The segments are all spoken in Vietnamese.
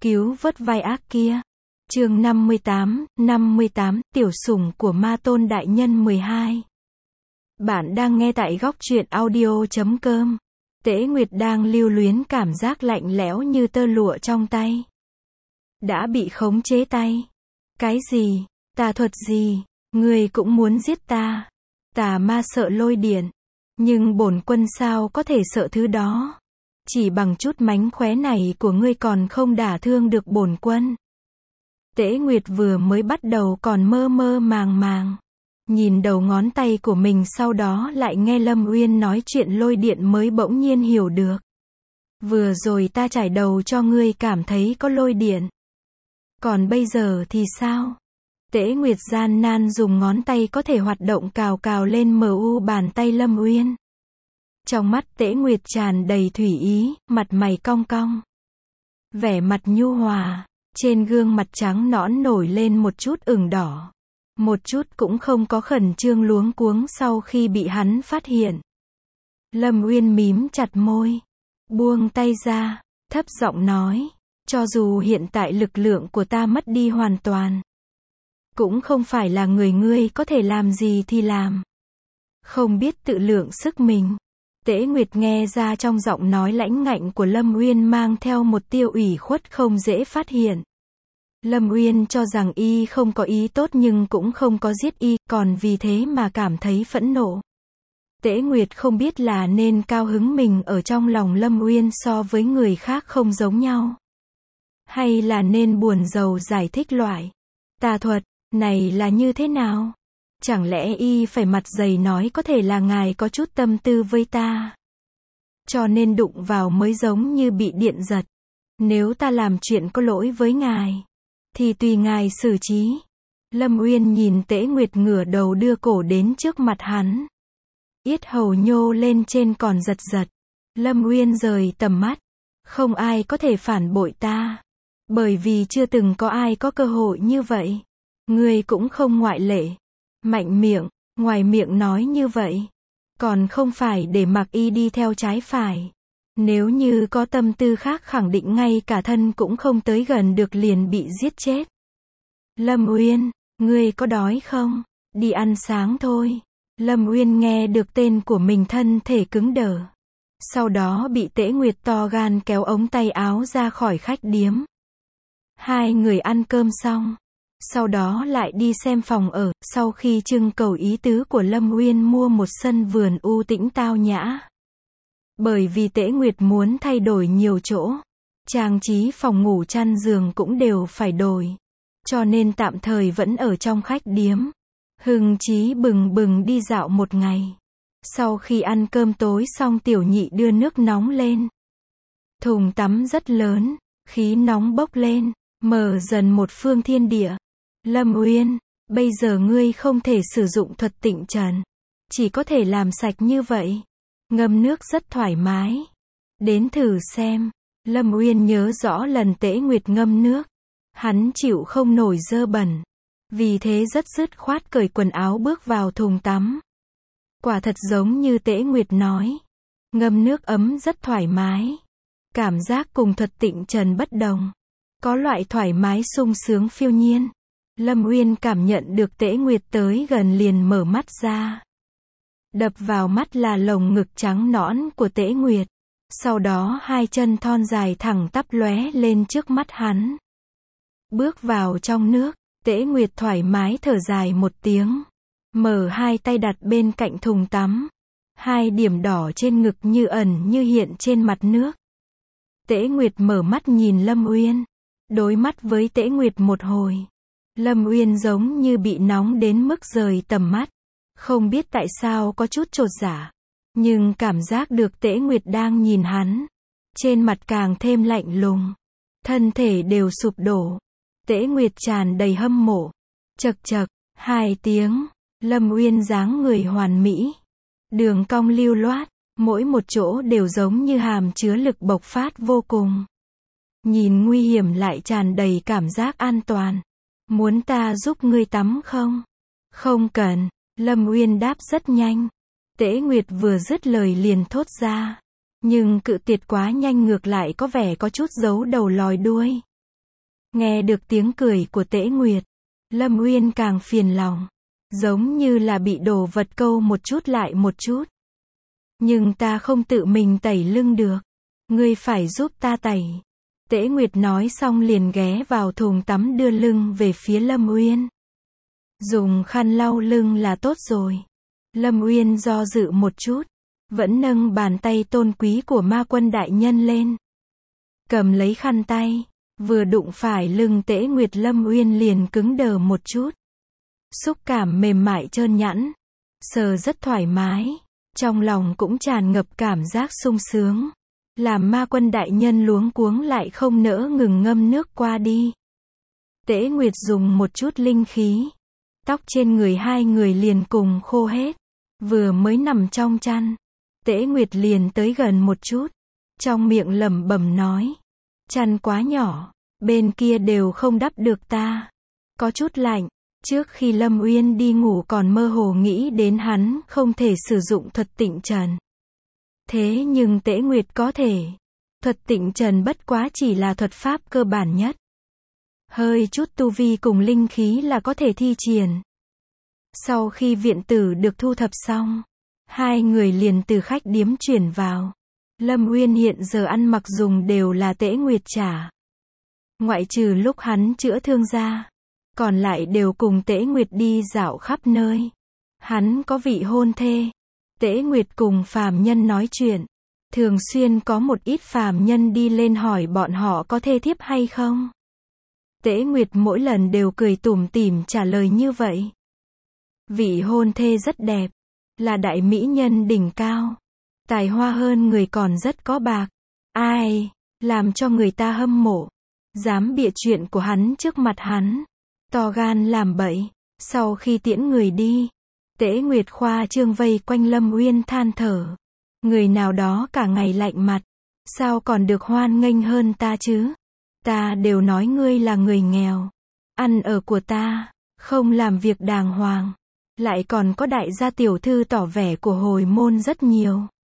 cứu vớt vai ác kia. Chương 58, tiểu sủng của ma tôn đại nhân 12. Bạn đang nghe tại góc truyện audio.com. Tễ Nguyệt đang lưu luyến cảm giác lạnh lẽo như tơ lụa trong tay. Đã bị khống chế tay. Cái gì? Tà thuật gì? Ngươi cũng muốn giết ta? Tà ma sợ lôi điện. Nhưng bổn quân sao có thể sợ thứ đó? Chỉ bằng chút mánh khóe này của ngươi còn không đả thương được bổn quân. Tễ Nguyệt vừa mới bắt đầu còn mơ mơ màng màng. Nhìn đầu ngón tay của mình, sau đó lại nghe Lâm Uyên nói chuyện lôi điện mới bỗng nhiên hiểu được. Vừa rồi ta trải đầu cho ngươi cảm thấy có lôi điện. Còn bây giờ thì sao? Tễ Nguyệt gian nan dùng ngón tay có thể hoạt động cào cào lên mu bàn tay Lâm Uyên. Trong mắt Tễ Nguyệt tràn đầy thủy ý, mặt mày cong cong. Vẻ mặt nhu hòa, trên gương mặt trắng nõn nổi lên một chút ửng đỏ. Một chút cũng không có khẩn trương luống cuống sau khi bị hắn phát hiện. Lâm Uyên mím chặt môi, buông tay ra, thấp giọng nói, cho dù hiện tại lực lượng của ta mất đi hoàn toàn, cũng không phải là người ngươi có thể làm gì thì làm. Không biết tự lượng sức mình. Tễ Nguyệt nghe ra trong giọng nói lãnh ngạnh của Lâm Uyên mang theo một tia ủy khuất không dễ phát hiện. Lâm Uyên cho rằng y không có ý tốt nhưng cũng không có giết y, còn vì thế mà cảm thấy phẫn nộ. Tễ Nguyệt không biết là nên cao hứng mình ở trong lòng Lâm Uyên so với người khác không giống nhau, hay là nên buồn rầu giải thích loại tà thuật này là như thế nào. Chẳng lẽ y phải mặt dày nói có thể là ngài có chút tâm tư với ta, cho nên đụng vào mới giống như bị điện giật. Nếu ta làm chuyện có lỗi với ngài, thì tùy ngài xử trí. Lâm Uyên nhìn Tễ Nguyệt ngửa đầu đưa cổ đến trước mặt hắn. Yết hầu nhô lên trên còn giật giật. Lâm Uyên rời tầm mắt. Không ai có thể phản bội ta. Bởi vì chưa từng có ai có cơ hội như vậy. Ngươi cũng không ngoại lệ. Mạnh miệng, ngoài miệng nói như vậy. Còn không phải để mặc y đi theo trái phải. Nếu như có tâm tư khác khẳng định ngay cả thân cũng không tới gần được liền bị giết chết. Lâm Uyên, ngươi có đói không? Đi ăn sáng thôi. Lâm Uyên nghe được tên của mình thân thể cứng đờ. Sau đó bị Tễ Nguyệt to gan kéo ống tay áo ra khỏi khách điếm. Hai người ăn cơm xong. Sau đó lại đi xem phòng ở, sau khi trưng cầu ý tứ của Lâm Uyên mua một sân vườn u tĩnh tao nhã. Bởi vì Tễ Nguyệt muốn thay đổi nhiều chỗ, trang trí phòng ngủ chăn giường cũng đều phải đổi, cho nên tạm thời vẫn ở trong khách điếm. Hưng chí bừng bừng đi dạo một ngày. Sau khi ăn cơm tối xong, tiểu nhị đưa nước nóng lên. Thùng tắm rất lớn, khí nóng bốc lên, mở dần một phương thiên địa. Lâm Uyên, bây giờ ngươi không thể sử dụng thuật tịnh trần, chỉ có thể làm sạch như vậy. Ngâm nước rất thoải mái. Đến thử xem. Lâm Uyên nhớ rõ lần Tễ Nguyệt ngâm nước, hắn chịu không nổi dơ bẩn. Vì thế rất dứt khoát cởi quần áo bước vào thùng tắm. Quả thật giống như Tễ Nguyệt nói. Ngâm nước ấm rất thoải mái. Cảm giác cùng thuật tịnh trần bất đồng. Có loại thoải mái sung sướng phiêu nhiên. Lâm Uyên cảm nhận được Tễ Nguyệt tới gần liền mở mắt ra. Đập vào mắt là lồng ngực trắng nõn của Tễ Nguyệt. Sau đó hai chân thon dài thẳng tắp lóe lên trước mắt hắn. Bước vào trong nước, Tễ Nguyệt thoải mái thở dài một tiếng. Mở hai tay đặt bên cạnh thùng tắm. Hai điểm đỏ trên ngực như ẩn như hiện trên mặt nước. Tễ Nguyệt mở mắt nhìn Lâm Uyên. Đối mắt với Tễ Nguyệt một hồi. Lâm Uyên giống như bị nóng đến mức rời tầm mắt. Không biết tại sao có chút chột dạ, nhưng cảm giác được Tễ Nguyệt đang nhìn hắn. Trên mặt càng thêm lạnh lùng. Thân thể đều sụp đổ. Tễ Nguyệt tràn đầy hâm mộ. Chậc chậc, hai tiếng. Lâm Uyên dáng người hoàn mỹ. Đường cong lưu loát. Mỗi một chỗ đều giống như hàm chứa lực bộc phát vô cùng. Nhìn nguy hiểm lại tràn đầy cảm giác an toàn. Muốn ta giúp ngươi tắm không? Không cần. Lâm Uyên đáp rất nhanh. Tễ Nguyệt vừa dứt lời liền thốt ra. Nhưng cự tuyệt quá nhanh ngược lại có vẻ có chút giấu đầu lòi đuôi. Nghe được tiếng cười của Tễ Nguyệt, Lâm Uyên càng phiền lòng, giống như là bị đồ vật câu một chút lại một chút. Nhưng ta không tự mình tẩy lưng được, ngươi phải giúp ta tẩy. Tễ Nguyệt nói xong liền ghé vào thùng tắm đưa lưng về phía Lâm Uyên. Dùng khăn lau lưng là tốt rồi. Lâm Uyên do dự một chút, vẫn nâng bàn tay tôn quý của ma quân đại nhân lên. Cầm lấy khăn tay, vừa đụng phải lưng Tễ Nguyệt Lâm Uyên liền cứng đờ một chút. Xúc cảm mềm mại trơn nhẵn, sờ rất thoải mái, trong lòng cũng tràn ngập cảm giác sung sướng. Làm ma quân đại nhân luống cuống lại không nỡ ngừng ngâm nước qua đi. Tễ Nguyệt dùng một chút linh khí, tóc trên người hai người liền cùng khô hết. Vừa mới nằm trong chăn, Tễ Nguyệt liền tới gần một chút, trong miệng lẩm bẩm nói, chăn quá nhỏ, bên kia đều không đắp được ta. Có chút lạnh. Trước khi Lâm Uyên đi ngủ còn mơ hồ nghĩ đến hắn không thể sử dụng thuật tịnh trần. Thế nhưng Tễ Nguyệt có thể. Thuật tịnh trần bất quá chỉ là thuật pháp cơ bản nhất. Hơi chút tu vi cùng linh khí là có thể thi triển. Sau khi viện tử được thu thập xong, hai người liền từ khách điếm chuyển vào. Lâm Uyên hiện giờ ăn mặc dùng đều là Tễ Nguyệt trả. Ngoại trừ lúc hắn chữa thương ra, còn lại đều cùng Tễ Nguyệt đi dạo khắp nơi. Hắn có vị hôn thê. Tễ Nguyệt cùng phàm nhân nói chuyện. Thường xuyên có một ít phàm nhân đi lên hỏi bọn họ có thê thiếp hay không. Tễ Nguyệt mỗi lần đều cười tủm tỉm trả lời như vậy. Vị hôn thê rất đẹp, là đại mỹ nhân đỉnh cao. Tài hoa hơn người còn rất có bạc. Ai, làm cho người ta hâm mộ. Dám bịa chuyện của hắn trước mặt hắn. To gan làm bậy. Sau khi tiễn người đi, Tễ Nguyệt khoa trương vây quanh Lâm Uyên than thở. Người nào đó cả ngày lạnh mặt, sao còn được hoan nghênh hơn ta chứ? Ta đều nói ngươi là người nghèo, ăn ở của ta, không làm việc đàng hoàng, lại còn có đại gia tiểu thư tỏ vẻ của hồi môn rất nhiều.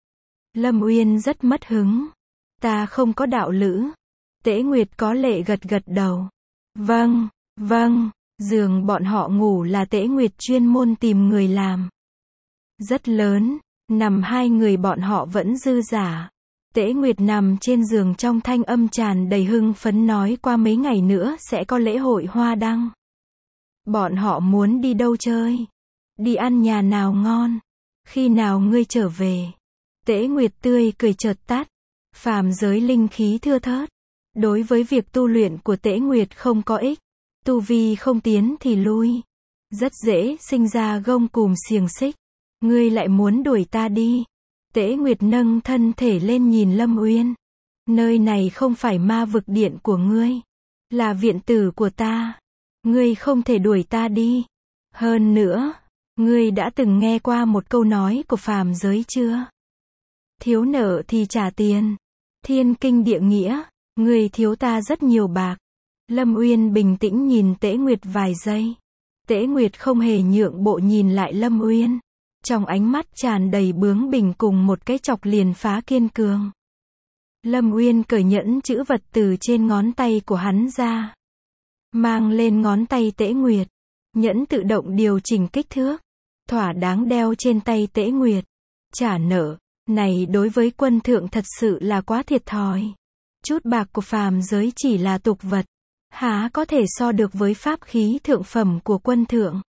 Lâm Uyên rất mất hứng. Ta không có đạo lữ. Tễ Nguyệt có lệ gật gật đầu. Vâng, vâng. Giường bọn họ ngủ là Tễ Nguyệt chuyên môn tìm người làm. Rất lớn, nằm hai người bọn họ vẫn dư dả. Tễ Nguyệt nằm trên giường trong thanh âm tràn đầy hưng phấn nói qua mấy ngày nữa sẽ có lễ hội hoa đăng. Bọn họ muốn đi đâu chơi? Đi ăn nhà nào ngon? Khi nào ngươi trở về? Tễ Nguyệt tươi cười chợt tắt. Phàm giới linh khí thưa thớt. Đối với việc tu luyện của Tễ Nguyệt không có ích. Tu vi không tiến thì lui. Rất dễ sinh ra gông cùm xiềng xích. Ngươi lại muốn đuổi ta đi. Tễ Nguyệt nâng thân thể lên nhìn Lâm Uyên. Nơi này không phải ma vực điện của ngươi. Là viện tử của ta. Ngươi không thể đuổi ta đi. Hơn nữa, ngươi đã từng nghe qua một câu nói của phàm giới chưa? Thiếu nợ thì trả tiền. Thiên kinh địa nghĩa. Ngươi thiếu ta rất nhiều bạc. Lâm Uyên bình tĩnh nhìn Tễ Nguyệt vài giây. Tễ Nguyệt không hề nhượng bộ nhìn lại Lâm Uyên. Trong ánh mắt tràn đầy bướng bỉnh cùng một cái chọc liền phá kiên cường. Lâm Uyên cởi nhẫn chữ vật từ trên ngón tay của hắn ra. Mang lên ngón tay Tễ Nguyệt. Nhẫn tự động điều chỉnh kích thước. Thỏa đáng đeo trên tay Tễ Nguyệt. Trả nợ, này đối với quân thượng thật sự là quá thiệt thòi. Chút bạc của phàm giới chỉ là tục vật. Há có thể so được với pháp khí thượng phẩm của quân thượng.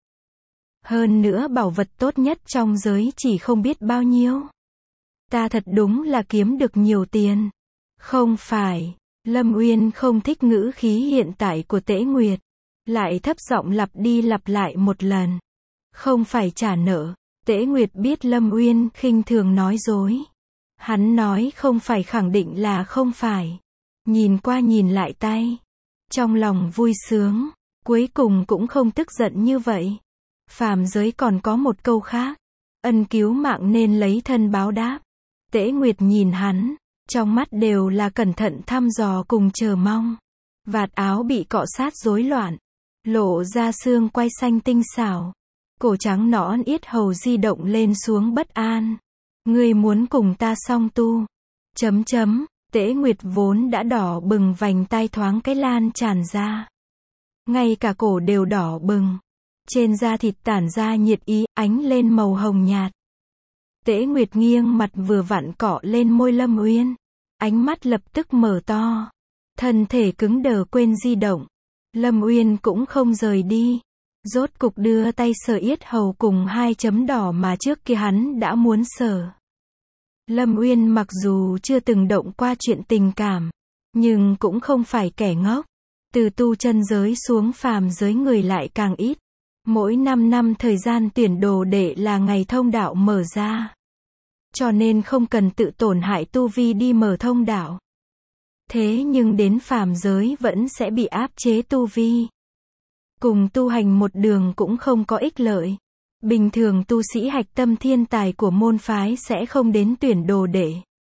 Hơn nữa bảo vật tốt nhất trong giới chỉ không biết bao nhiêu. Ta thật đúng là kiếm được nhiều tiền. Không phải. Lâm Uyên không thích ngữ khí hiện tại của Tễ Nguyệt. Lại thấp giọng lặp đi lặp lại một lần. Không phải trả nợ. Tễ Nguyệt biết Lâm Uyên khinh thường nói dối. Hắn nói không phải khẳng định là không phải. Nhìn qua nhìn lại tay. Trong lòng vui sướng. Cuối cùng cũng không tức giận như vậy. Phàm giới còn có một câu khác. Ân cứu mạng nên lấy thân báo đáp. Tễ Nguyệt nhìn hắn. Trong mắt đều là cẩn thận thăm dò cùng chờ mong. Vạt áo bị cọ sát rối loạn. Lộ ra xương quai xanh tinh xảo. Cổ trắng nõn yết hầu di động lên xuống bất an. Ngươi muốn cùng ta song tu. Tế Nguyệt vốn đã đỏ bừng vành tai thoáng cái lan tràn ra. Ngay cả cổ đều đỏ bừng. Trên da thịt tản ra nhiệt ý, ánh lên màu hồng nhạt. Tế Nguyệt nghiêng mặt vừa vặn cọ lên môi Lâm Uyên. Ánh mắt lập tức mở to. Thân thể cứng đờ quên di động. Lâm Uyên cũng không rời đi. Rốt cục đưa tay sờ yết hầu cùng 2 chấm đỏ mà trước kia hắn đã muốn sờ. Lâm Uyên mặc dù chưa từng động qua chuyện tình cảm, nhưng cũng không phải kẻ ngốc. Từ tu chân giới xuống phàm giới người lại càng ít. Mỗi 5 năm thời gian tuyển đồ đệ là ngày thông đạo mở ra. Cho nên không cần tự tổn hại tu vi đi mở thông đạo. Thế nhưng đến phàm giới vẫn sẽ bị áp chế tu vi. Cùng tu hành một đường cũng không có ích lợi. Bình thường tu sĩ hạch tâm thiên tài của môn phái sẽ không đến tuyển đồ đệ.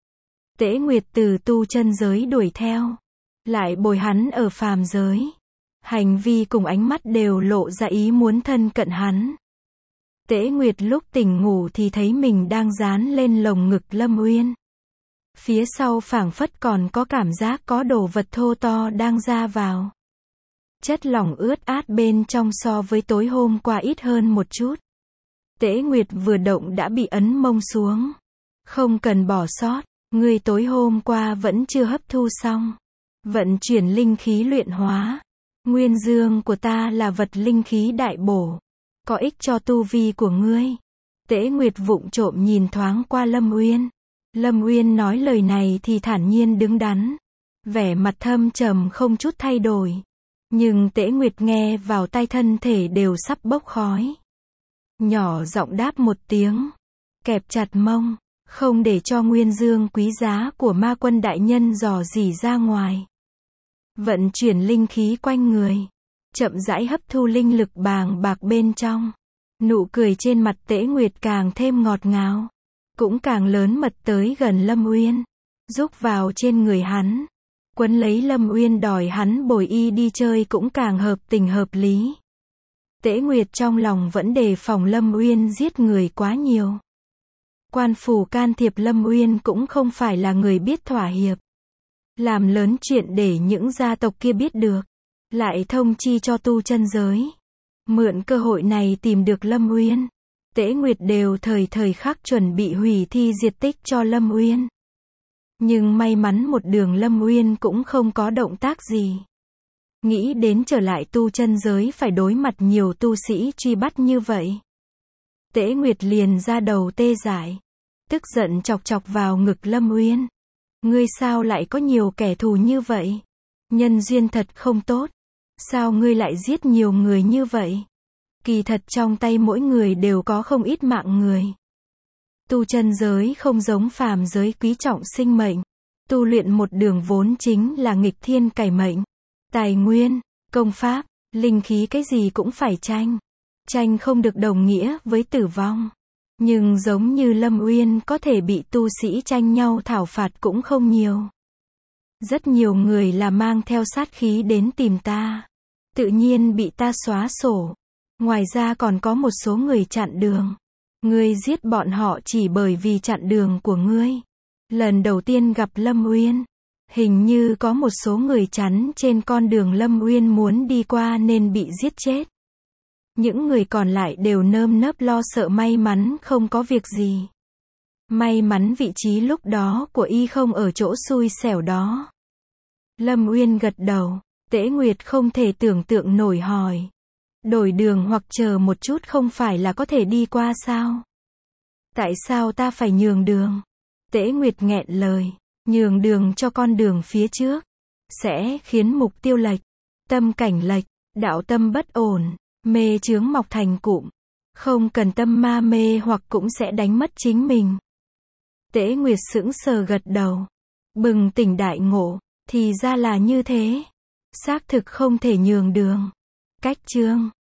Tế Nguyệt từ tu chân giới đuổi theo. Lại bồi hắn ở phàm giới. Hành vi cùng ánh mắt đều lộ ra ý muốn thân cận hắn. Tế Nguyệt lúc tỉnh ngủ thì thấy mình đang dán lên lồng ngực Lâm Uyên. Phía sau phảng phất còn có cảm giác có đồ vật thô to đang ra vào. Chất lỏng ướt át bên trong so với tối hôm qua ít hơn một chút. Tế Nguyệt vừa động đã bị ấn mông xuống. Không cần bỏ sót, ngươi tối hôm qua vẫn chưa hấp thu xong. Vận chuyển linh khí luyện hóa. Nguyên dương của ta là vật linh khí đại bổ. Có ích cho tu vi của ngươi. Tế Nguyệt vụng trộm nhìn thoáng qua Lâm Uyên. Lâm Uyên nói lời này thì thản nhiên đứng đắn. Vẻ mặt thâm trầm không chút thay đổi. Nhưng Tế Nguyệt nghe vào tai thân thể đều sắp bốc khói. Nhỏ giọng đáp một tiếng. Kẹp chặt mông. Không để cho nguyên dương quý giá của ma quân đại nhân dò dỉ ra ngoài. Vận chuyển linh khí quanh người. Chậm rãi hấp thu linh lực bàng bạc bên trong. Nụ cười trên mặt Tế Nguyệt càng thêm ngọt ngào. Cũng càng lớn mật tới gần Lâm Uyên. Rúc vào trên người hắn. Quấn lấy Lâm Uyên đòi hắn bồi y đi chơi cũng càng hợp tình hợp lý. Tế Nguyệt trong lòng vẫn đề phòng Lâm Uyên giết người quá nhiều. Quan phủ can thiệp Lâm Uyên cũng không phải là người biết thỏa hiệp. Làm lớn chuyện để những gia tộc kia biết được. Lại thông chi cho tu chân giới. Mượn cơ hội này tìm được Lâm Uyên. Tế Nguyệt đều thời khắc chuẩn bị hủy thi diệt tích cho Lâm Uyên. Nhưng may mắn một đường Lâm Uyên cũng không có động tác gì. Nghĩ đến trở lại tu chân giới phải đối mặt nhiều tu sĩ truy bắt như vậy. Tế Nguyệt liền ra đầu tê dại. Tức giận chọc chọc vào ngực Lâm Uyên. Ngươi sao lại có nhiều kẻ thù như vậy? Nhân duyên thật không tốt. Sao ngươi lại giết nhiều người như vậy? Kỳ thật trong tay mỗi người đều có không ít mạng người. Tu chân giới không giống phàm giới quý trọng sinh mệnh. Tu luyện một đường vốn chính là nghịch thiên cải mệnh. Tài nguyên, công pháp, linh khí cái gì cũng phải tranh. Tranh không được đồng nghĩa với tử vong. Nhưng giống như Lâm Uyên có thể bị tu sĩ tranh nhau thảo phạt cũng không nhiều. Rất nhiều người là mang theo sát khí đến tìm ta. Tự nhiên bị ta xóa sổ. Ngoài ra còn có một số người chặn đường. Ngươi giết bọn họ chỉ bởi vì chặn đường của ngươi. Lần đầu tiên gặp Lâm Uyên, hình như có một số người chắn trên con đường Lâm Uyên muốn đi qua nên bị giết chết. Những người còn lại đều nơm nớp lo sợ may mắn không có việc gì. May mắn vị trí lúc đó của y không ở chỗ xui xẻo đó. Lâm Uyên gật đầu. Tế Nguyệt không thể tưởng tượng nổi hỏi. Đổi đường hoặc chờ một chút không phải là có thể đi qua sao? Tại sao ta phải nhường đường? Tế Nguyệt nghẹn lời. Nhường đường cho con đường phía trước. Sẽ khiến mục tiêu lệch. Tâm cảnh lệch. Đạo tâm bất ổn. Mê chướng mọc thành cụm. Không cần tâm ma mê hoặc cũng sẽ đánh mất chính mình. Tế Nguyệt sững sờ gật đầu. Bừng tỉnh đại ngộ. Thì ra là như thế. Xác thực không thể nhường đường. Cách chương